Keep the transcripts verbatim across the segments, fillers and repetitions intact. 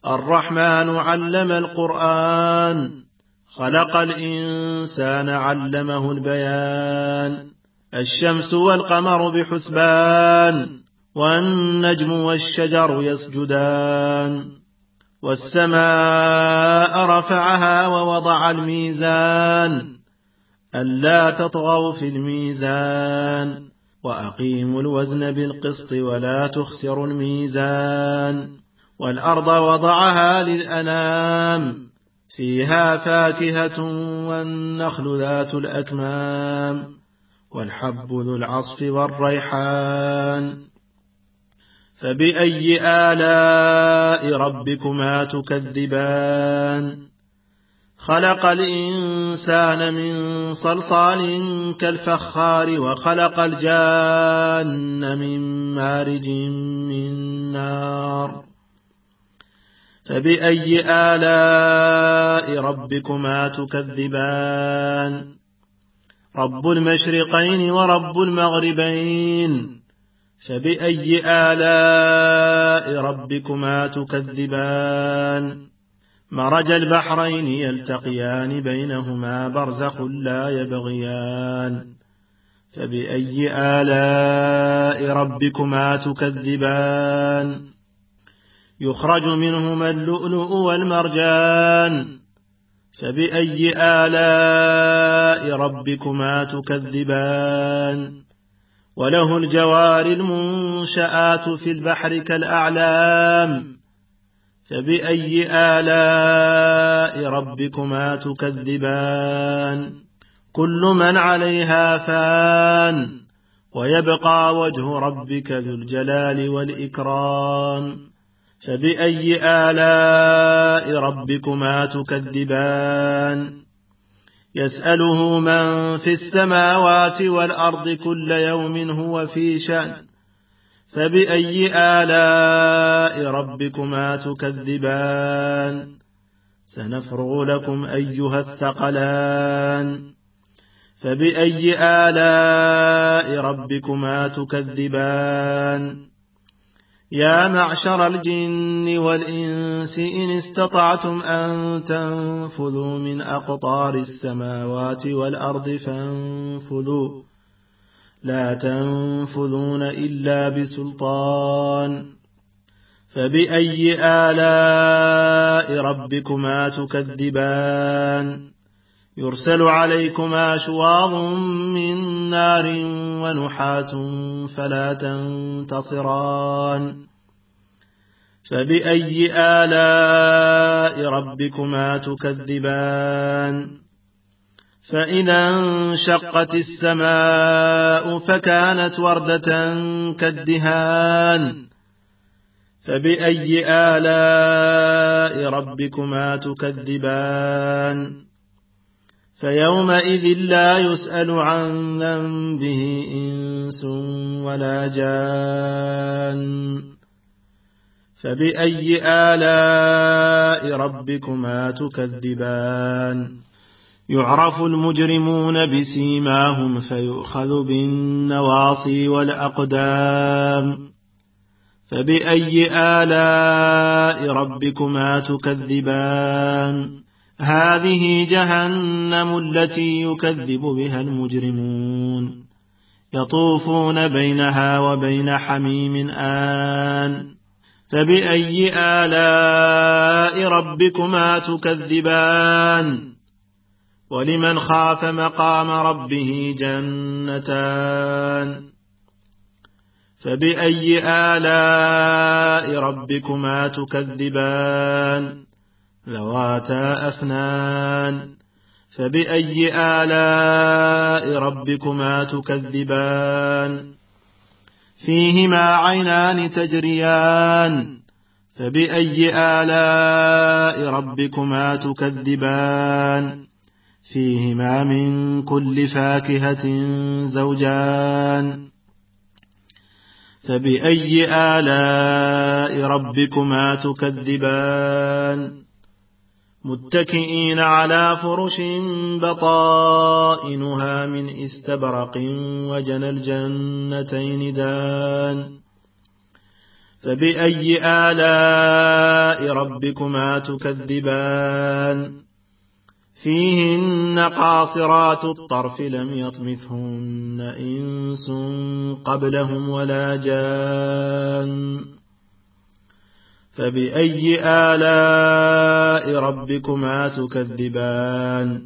الرحمن علم القرآن خلق الإنسان علمه البيان الشمس والقمر بحسبان والنجم والشجر يسجدان والسماء رفعها ووضع الميزان ألا تطغوا في الميزان وأقيموا الوزن بالقسط ولا تخسروا الميزان والأرض وضعها للأنام فيها فاكهة والنخل ذات الأكمام والحب ذو العصف والريحان فبأي آلاء ربكما تكذبان خلق الإنسان من صلصال كالفخار وخلق الجان من مارج من نار فبأي آلاء ربكما تكذبان رب المشرقين ورب المغربين فبأي آلاء ربكما تكذبان مرج البحرين يلتقيان بينهما برزخ لا يبغيان فبأي آلاء ربكما تكذبان يخرج منهما اللؤلؤ والمرجان فبأي آلاء ربكما تكذبان وله الجوار المنشآت في البحر كالأعلام فبأي آلاء ربكما تكذبان كل من عليها فان ويبقى وجه ربك ذو الجلال والإكرام فبأي آلاء ربكما تكذبان يسأله من في السماوات والأرض كل يوم هو في شأن فبأي آلاء ربكما تكذبان سنفرغ لكم أيها الثقلان فبأي آلاء ربكما تكذبان يا معشر الجن والإنس إن استطعتم أن تنفذوا من أقطار السماوات والأرض فانفذوا لا تنفذون إلا بسلطان فبأي آلاء ربكما تكذبان يرسل عليكما شواظ من نار ونحاس فلا تنتصران فبأي آلاء ربكما تكذبان فإذا انشقت السماء فكانت وردة كالدهان فبأي آلاء ربكما تكذبان فيومئذ لا يسأل عن ذنبه إنس ولا جان فبأي آلاء ربكما تكذبان يعرف المجرمون بسيماهم فيؤخذ بالنواصي والأقدام فبأي آلاء ربكما تكذبان هذه جهنم التي يكذب بها المجرمون يطوفون بينها وبين حميم آن فبأي آلاء ربكما تكذبان ولمن خاف مقام ربه جنتان فبأي آلاء ربكما تكذبان ذواتا أفنان فبأي آلاء ربكما تكذبان فيهما عينان تجريان فبأي آلاء ربكما تكذبان فيهما من كل فاكهة زوجان فبأي آلاء ربكما تكذبان متكئين على فرش بطائنها من استبرق وجنى الجنتين دان فبأي آلاء آلاء ربكما تكذبان فيهن قاصرات الطرف لم يطمثهن إنس قبلهم ولا جان فبأي آلاء ربكما تكذبان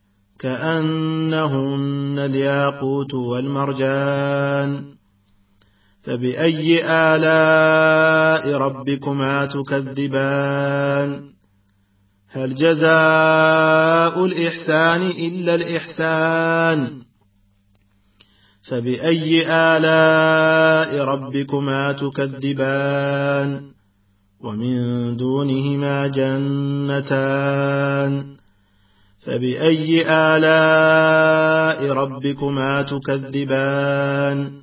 كأنهن الياقوت والمرجان فبأي آلاء ربكما تكذبان هل جزاء الإحسان إلا الإحسان فبأي آلاء ربكما تكذبان ومن دونهما جنتان فبأي آلاء ربكما تكذبان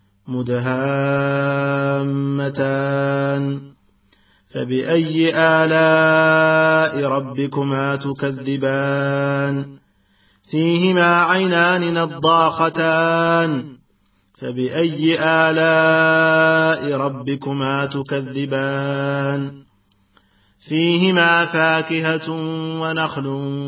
مدهامتان فبأي آلاء ربكما تكذبان فيهما عينان نضاختان فبأي آلاء ربكما تكذبان فيهما فاكهة ونخل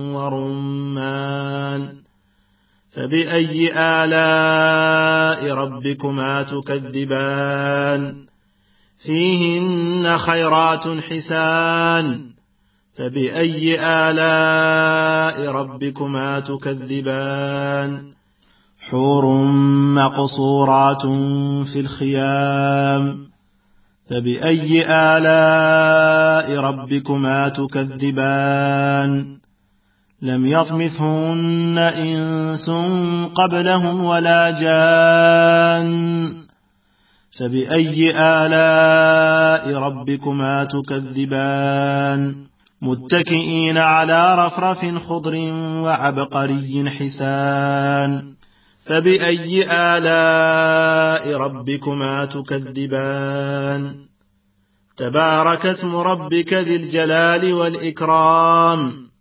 ورمان فبأي آلاء ربكما تكذبان فيهن خيرات حسان فبأي آلاء ربكما تكذبان حور مقصورات في الخيام فبأي آلاء ربكما تكذبان لم يطمثهن إنس قبلهم ولا جان فبأي آلاء ربكما تكذبان متكئين على رفرف خضر وعبقري حسان فبأي آلاء ربكما تكذبان تبارك اسم ربك ذي الجلال والإكرام